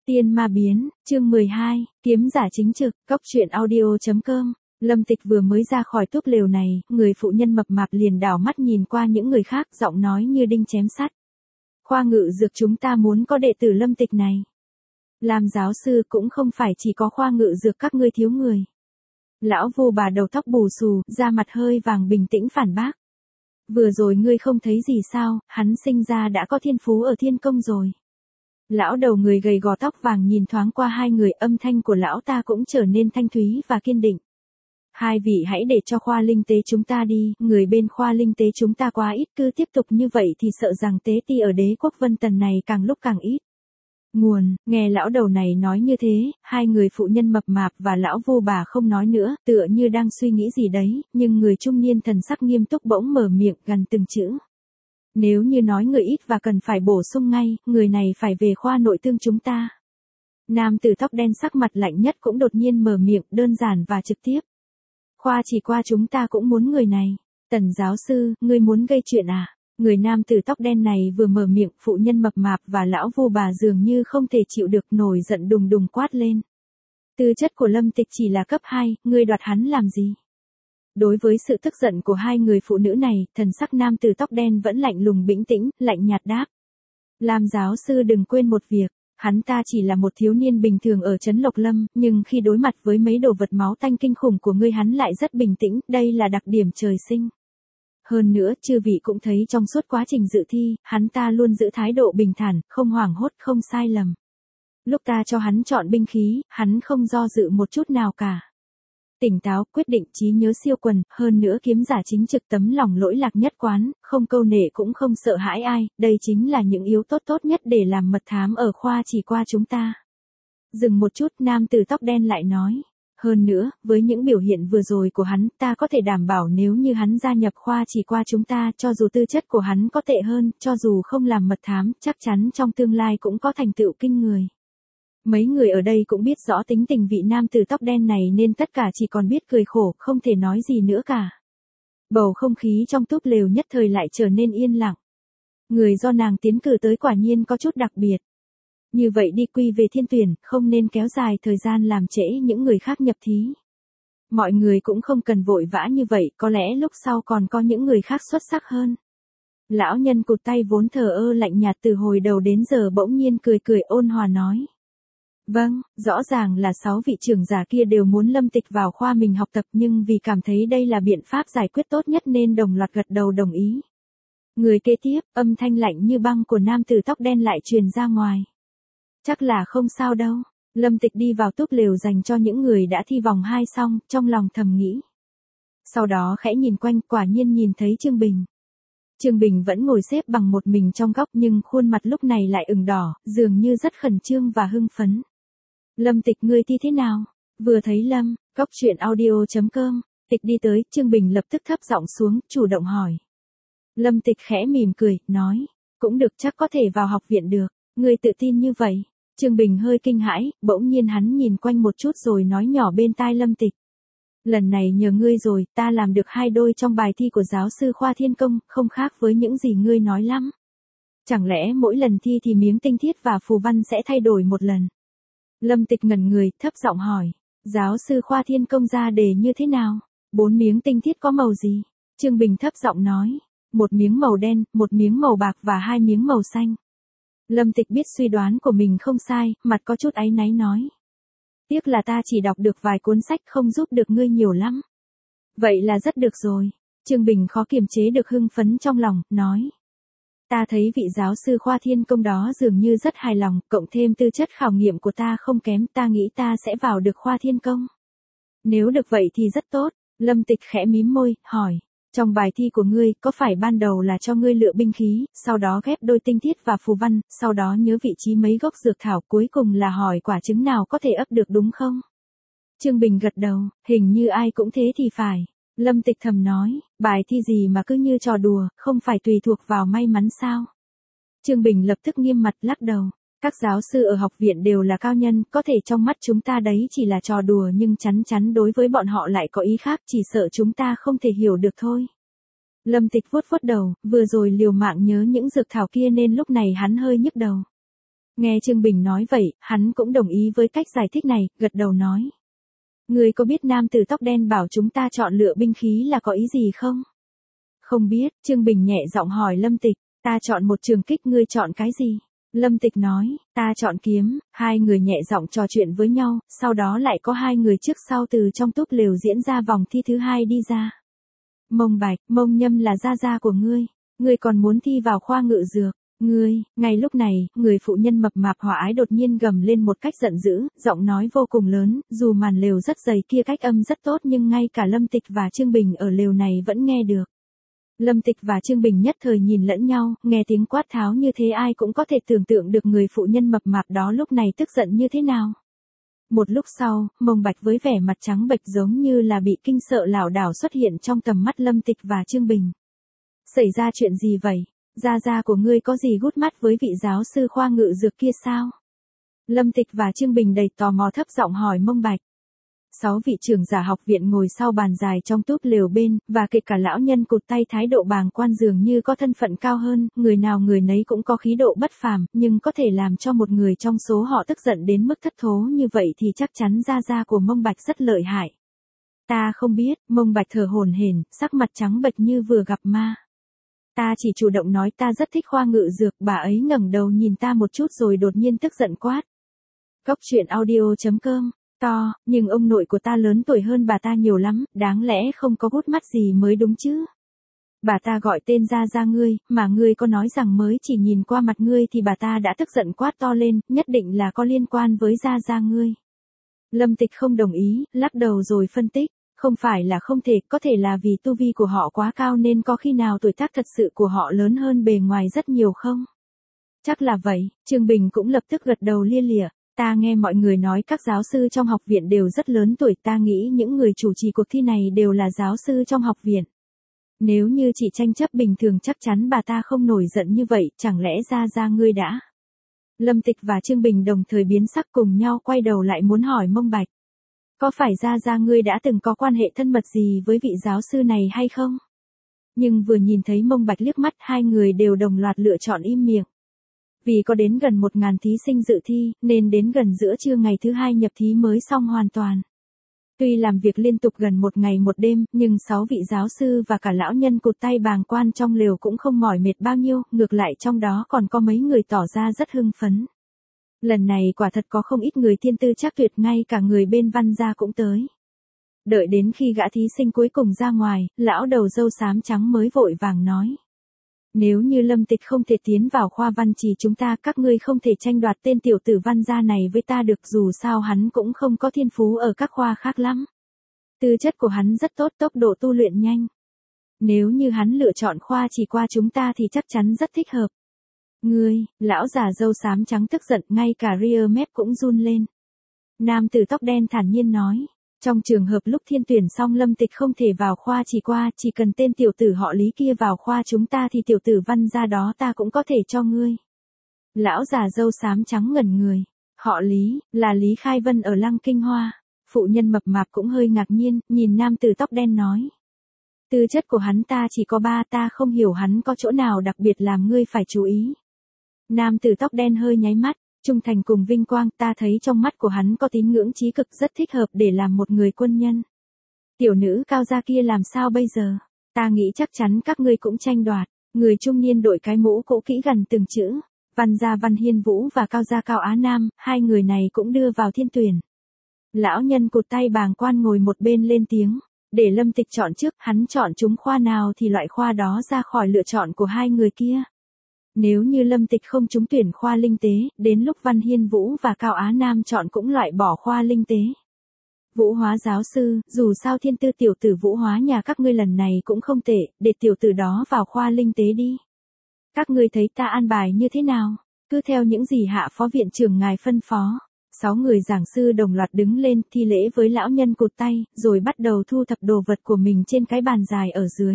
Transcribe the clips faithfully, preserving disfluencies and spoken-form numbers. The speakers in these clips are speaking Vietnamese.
Tiên ma biến, chương mười hai, kiếm giả chính trực, cóc truyện audio.com. Lâm Tịch vừa mới ra khỏi túp lều này, người phụ nhân mập mạp liền đảo mắt nhìn qua những người khác, giọng nói như đinh chém sắt. Khoa ngự dược chúng ta muốn có đệ tử Lâm Tịch này. Làm giáo sư cũng không phải chỉ có khoa ngự dược các ngươi thiếu người. Lão vô bà đầu tóc bù xù, da mặt hơi vàng bình tĩnh phản bác. Vừa rồi ngươi không thấy gì sao, hắn sinh ra đã có thiên phú ở thiên công rồi. Lão đầu người gầy gò tóc vàng nhìn thoáng qua hai người, âm thanh của lão ta cũng trở nên thanh thúy và kiên định. Hai vị hãy để cho khoa linh tế chúng ta đi, người bên khoa linh tế chúng ta quá ít, cứ tiếp tục như vậy thì sợ rằng tế ti ở đế quốc Vân Tần này càng lúc càng ít. Nguồn, nghe lão đầu này nói như thế, hai người phụ nhân mập mạp và lão vô bà không nói nữa, tựa như đang suy nghĩ gì đấy, nhưng người trung niên thần sắc nghiêm túc bỗng mở miệng gần từng chữ. Nếu như nói người ít và cần phải bổ sung ngay, người này phải về khoa nội thương chúng ta. Nam tử tóc đen sắc mặt lạnh nhất cũng đột nhiên mở miệng, đơn giản và trực tiếp. Khoa chỉ qua chúng ta cũng muốn người này. Tần giáo sư, ngươi muốn gây chuyện à? Người nam tử tóc đen này vừa mở miệng, phụ nhân mập mạp và lão vô bà dường như không thể chịu được, nổi giận đùng đùng quát lên. Tư chất của Lâm Tịch chỉ là cấp hai, ngươi đoạt hắn làm gì? Đối với sự tức giận của hai người phụ nữ này, thần sắc nam tử tóc đen vẫn lạnh lùng bình tĩnh, lạnh nhạt đáp. Làm giáo sư đừng quên một việc, hắn ta chỉ là một thiếu niên bình thường ở trấn Lộc Lâm, nhưng khi đối mặt với mấy đồ vật máu tanh kinh khủng của ngươi hắn lại rất bình tĩnh, đây là đặc điểm trời sinh. Hơn nữa, chư vị cũng thấy trong suốt quá trình dự thi, hắn ta luôn giữ thái độ bình thản, không hoảng hốt, không sai lầm. Lúc ta cho hắn chọn binh khí, hắn không do dự một chút nào cả. Tỉnh táo, quyết định, trí nhớ siêu quần, hơn nữa kiếm giả chính trực, tấm lòng lỗi lạc nhất quán, không câu nệ cũng không sợ hãi ai, đây chính là những yếu tố tốt nhất để làm mật thám ở khoa chỉ qua chúng ta. Dừng một chút, nam tử tóc đen lại nói. Hơn nữa, với những biểu hiện vừa rồi của hắn, ta có thể đảm bảo nếu như hắn gia nhập khoa chỉ qua chúng ta, cho dù tư chất của hắn có tệ hơn, cho dù không làm mật thám, chắc chắn trong tương lai cũng có thành tựu kinh người. Mấy người ở đây cũng biết rõ tính tình vị nam tử tóc đen này nên tất cả chỉ còn biết cười khổ, không thể nói gì nữa cả. Bầu không khí trong túp lều nhất thời lại trở nên yên lặng. Người do nàng tiến cử tới quả nhiên có chút đặc biệt. Như vậy đi quy về thiên tuyển, không nên kéo dài thời gian làm trễ những người khác nhập thí. Mọi người cũng không cần vội vã như vậy, có lẽ lúc sau còn có những người khác xuất sắc hơn. Lão nhân cụt tay vốn thờ ơ lạnh nhạt từ hồi đầu đến giờ bỗng nhiên cười cười ôn hòa nói. Vâng, rõ ràng là sáu vị trưởng giả kia đều muốn Lâm Tịch vào khoa mình học tập, nhưng vì cảm thấy đây là biện pháp giải quyết tốt nhất nên đồng loạt gật đầu đồng ý. Người kế tiếp, âm thanh lạnh như băng của nam tử tóc đen lại truyền ra ngoài. Chắc là không sao đâu. Lâm Tịch đi vào túp lều dành cho những người đã thi vòng hai xong, trong lòng thầm nghĩ. Sau đó khẽ nhìn quanh, quả nhiên nhìn thấy Trương Bình. Trương Bình vẫn ngồi xếp bằng một mình trong góc nhưng khuôn mặt lúc này lại ửng đỏ, dường như rất khẩn trương và hưng phấn. Lâm Tịch ngươi thi thế nào? Vừa thấy Lâm, cóc truyện audio.com, Tịch đi tới, Trương Bình lập tức thấp giọng xuống, chủ động hỏi. Lâm Tịch khẽ mỉm cười, nói, cũng được, chắc có thể vào học viện được, ngươi tự tin như vậy. Trương Bình hơi kinh hãi, bỗng nhiên hắn nhìn quanh một chút rồi nói nhỏ bên tai Lâm Tịch. Lần này nhờ ngươi rồi, ta làm được hai đôi trong bài thi của giáo sư khoa thiên công, không khác với những gì ngươi nói lắm. Chẳng lẽ mỗi lần thi thì miếng tinh thiết và phù văn sẽ thay đổi một lần? Lâm Tịch ngẩn người, thấp giọng hỏi, giáo sư khoa thiên công ra đề như thế nào? Bốn miếng tinh thiết có màu gì? Trương Bình thấp giọng nói, một miếng màu đen, một miếng màu bạc và hai miếng màu xanh. Lâm Tịch biết suy đoán của mình không sai, mặt có chút áy náy nói. Tiếc là ta chỉ đọc được vài cuốn sách không giúp được ngươi nhiều lắm. Vậy là rất được rồi. Trương Bình khó kiềm chế được hưng phấn trong lòng, nói. Ta thấy vị giáo sư khoa thiên công đó dường như rất hài lòng, cộng thêm tư chất khảo nghiệm của ta không kém, ta nghĩ ta sẽ vào được khoa thiên công. Nếu được vậy thì rất tốt. Lâm Tịch khẽ mím môi, hỏi. Trong bài thi của ngươi, có phải ban đầu là cho ngươi lựa binh khí, sau đó ghép đôi tinh thiết và phù văn, sau đó nhớ vị trí mấy gốc dược thảo, cuối cùng là hỏi quả trứng nào có thể ấp được đúng không? Trương Bình gật đầu, hình như ai cũng thế thì phải. Lâm Tịch thầm nói, bài thi gì mà cứ như trò đùa, không phải tùy thuộc vào may mắn sao? Trương Bình lập tức nghiêm mặt lắc đầu. Các giáo sư ở học viện đều là cao nhân, có thể trong mắt chúng ta đấy chỉ là trò đùa nhưng chắn chắn đối với bọn họ lại có ý khác, chỉ sợ chúng ta không thể hiểu được thôi. Lâm Tịch vuốt vuốt đầu, vừa rồi liều mạng nhớ những dược thảo kia nên lúc này hắn hơi nhức đầu. Nghe Trương Bình nói vậy, hắn cũng đồng ý với cách giải thích này, gật đầu nói. Ngươi có biết nam tử tóc đen bảo chúng ta chọn lựa binh khí là có ý gì không? Không biết, Trương Bình nhẹ giọng hỏi Lâm Tịch, ta chọn một trường kích, ngươi chọn cái gì? Lâm Tịch nói, ta chọn kiếm. Hai người nhẹ giọng trò chuyện với nhau, sau đó lại có hai người trước sau từ trong túp lều diễn ra vòng thi thứ hai đi ra. Mông Bạch, Mông Nhâm là gia gia của ngươi, ngươi còn muốn thi vào khoa ngự dược. Ngươi, ngay lúc này, người phụ nhân mập mạp hỏa ái đột nhiên gầm lên một cách giận dữ, giọng nói vô cùng lớn, dù màn lều rất dày kia cách âm rất tốt nhưng ngay cả Lâm Tịch và Trương Bình ở lều này vẫn nghe được. Lâm Tịch và Trương Bình nhất thời nhìn lẫn nhau, nghe tiếng quát tháo như thế ai cũng có thể tưởng tượng được người phụ nhân mập mạp đó lúc này tức giận như thế nào. Một lúc sau, Mông Bạch với vẻ mặt trắng bệch giống như là bị kinh sợ lảo đảo xuất hiện trong tầm mắt Lâm Tịch và Trương Bình. Xảy ra chuyện gì vậy? Gia gia của ngươi có gì gút mắt với vị giáo sư khoa ngự dược kia sao? Lâm Tịch và Trương Bình đầy tò mò thấp giọng hỏi Mông Bạch. Sáu vị trưởng giả học viện ngồi sau bàn dài trong túp lều bên, và kể cả lão nhân cụt tay thái độ bàng quan dường như có thân phận cao hơn, người nào người nấy cũng có khí độ bất phàm, nhưng có thể làm cho một người trong số họ tức giận đến mức thất thố như vậy thì chắc chắn gia gia của Mông Bạch rất lợi hại. Ta không biết, Mông Bạch thở hổn hển, sắc mặt trắng bệch như vừa gặp ma. Ta chỉ chủ động nói ta rất thích khoa ngự dược, bà ấy ngẩng đầu nhìn ta một chút rồi đột nhiên tức giận quát. Cốc truyện audio chấm com, to, nhưng ông nội của ta lớn tuổi hơn bà ta nhiều lắm, đáng lẽ không có gút mắt gì mới đúng chứ. Bà ta gọi tên gia gia ngươi, mà ngươi có nói rằng mới chỉ nhìn qua mặt ngươi thì bà ta đã tức giận quát to lên, nhất định là có liên quan với gia gia ngươi. Lâm Tịch không đồng ý, lắc đầu rồi phân tích. Không phải là không thể, có thể là vì tu vi của họ quá cao nên có khi nào tuổi tác thật sự của họ lớn hơn bề ngoài rất nhiều không? Chắc là vậy, Trương Bình cũng lập tức gật đầu lia lịa. Ta nghe mọi người nói các giáo sư trong học viện đều rất lớn tuổi, ta nghĩ những người chủ trì cuộc thi này đều là giáo sư trong học viện. Nếu như chỉ tranh chấp bình thường chắc chắn bà ta không nổi giận như vậy, chẳng lẽ gia gia ngươi đã? Lâm Tịch và Trương Bình đồng thời biến sắc cùng nhau quay đầu lại muốn hỏi Mông Bạch. Có phải gia gia ngươi đã từng có quan hệ thân mật gì với vị giáo sư này hay không? Nhưng vừa nhìn thấy Mông Bạch liếc mắt hai người đều đồng loạt lựa chọn im miệng. Vì có đến gần một ngàn thí sinh dự thi, nên đến gần giữa trưa ngày thứ hai nhập thí mới xong hoàn toàn. Tuy làm việc liên tục gần một ngày một đêm, nhưng sáu vị giáo sư và cả lão nhân cụt tay bàng quan trong lều cũng không mỏi mệt bao nhiêu, ngược lại trong đó còn có mấy người tỏ ra rất hưng phấn. Lần này quả thật có không ít người thiên tư chắc tuyệt, ngay cả người bên Văn gia cũng tới. Đợi đến khi gã thí sinh cuối cùng ra ngoài, lão đầu râu xám trắng mới vội vàng nói. Nếu như Lâm Tịch không thể tiến vào khoa văn chỉ chúng ta, các ngươi không thể tranh đoạt tên tiểu tử Văn gia này với ta được, dù sao hắn cũng không có thiên phú ở các khoa khác lắm. Tư chất của hắn rất tốt, tốc độ tu luyện nhanh. Nếu như hắn lựa chọn khoa chỉ qua chúng ta thì chắc chắn rất thích hợp. Ngươi, lão già râu xám trắng tức giận, ngay cả ria mép cũng run lên. Nam tử tóc đen thản nhiên nói. Trong trường hợp lúc thiên tuyển xong Lâm Tịch không thể vào khoa chỉ qua, chỉ cần tên tiểu tử họ Lý kia vào khoa chúng ta thì tiểu tử Văn gia đó ta cũng có thể cho ngươi. Lão già râu xám trắng ngẩn người. Họ Lý, là Lý Khai Vân ở Lăng Kinh Hoa. Phụ nhân mập mạp cũng hơi ngạc nhiên, nhìn nam tử tóc đen nói. Tư chất của hắn ta chỉ có ba, ta không hiểu hắn có chỗ nào đặc biệt làm ngươi phải chú ý. Nam tử tóc đen hơi nháy mắt. Trung thành cùng vinh quang, ta thấy trong mắt của hắn có tín ngưỡng trí cực, rất thích hợp để làm một người quân nhân. Tiểu nữ cao gia kia làm sao bây giờ? Ta nghĩ chắc chắn các ngươi cũng tranh đoạt. Người trung niên đội cái mũ cũ kỹ gần từng chữ. Văn gia Văn Hiên Vũ và Cao gia Cao Á Nam, hai người này cũng đưa vào thiên tuyển. Lão nhân cụt tay bàng quan ngồi một bên lên tiếng. Để Lâm Tịch chọn trước, hắn chọn chúng khoa nào thì loại khoa đó ra khỏi lựa chọn của hai người kia. Nếu như Lâm Tịch không trúng tuyển khoa linh tế, đến lúc Văn Hiên Vũ và Cao Á Nam chọn cũng loại bỏ khoa linh tế. Vũ hóa giáo sư, dù sao thiên tư tiểu tử Vũ hóa nhà các ngươi lần này cũng không tệ, để tiểu tử đó vào khoa linh tế đi. Các ngươi thấy ta an bài như thế nào? Cứ theo những gì hạ phó viện trưởng ngài phân phó. Sáu người giảng sư đồng loạt đứng lên thi lễ với lão nhân cụt tay, rồi bắt đầu thu thập đồ vật của mình trên cái bàn dài ở dưới.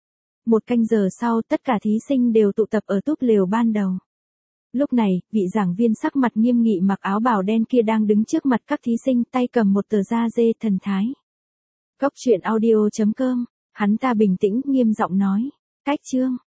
Một canh giờ sau tất cả thí sinh đều tụ tập ở túp lều ban đầu. Lúc này, vị giảng viên sắc mặt nghiêm nghị mặc áo bào đen kia đang đứng trước mặt các thí sinh, tay cầm một tờ da dê thần thái. Cốc truyện audio chấm com, hắn ta bình tĩnh nghiêm giọng nói. Cách chương.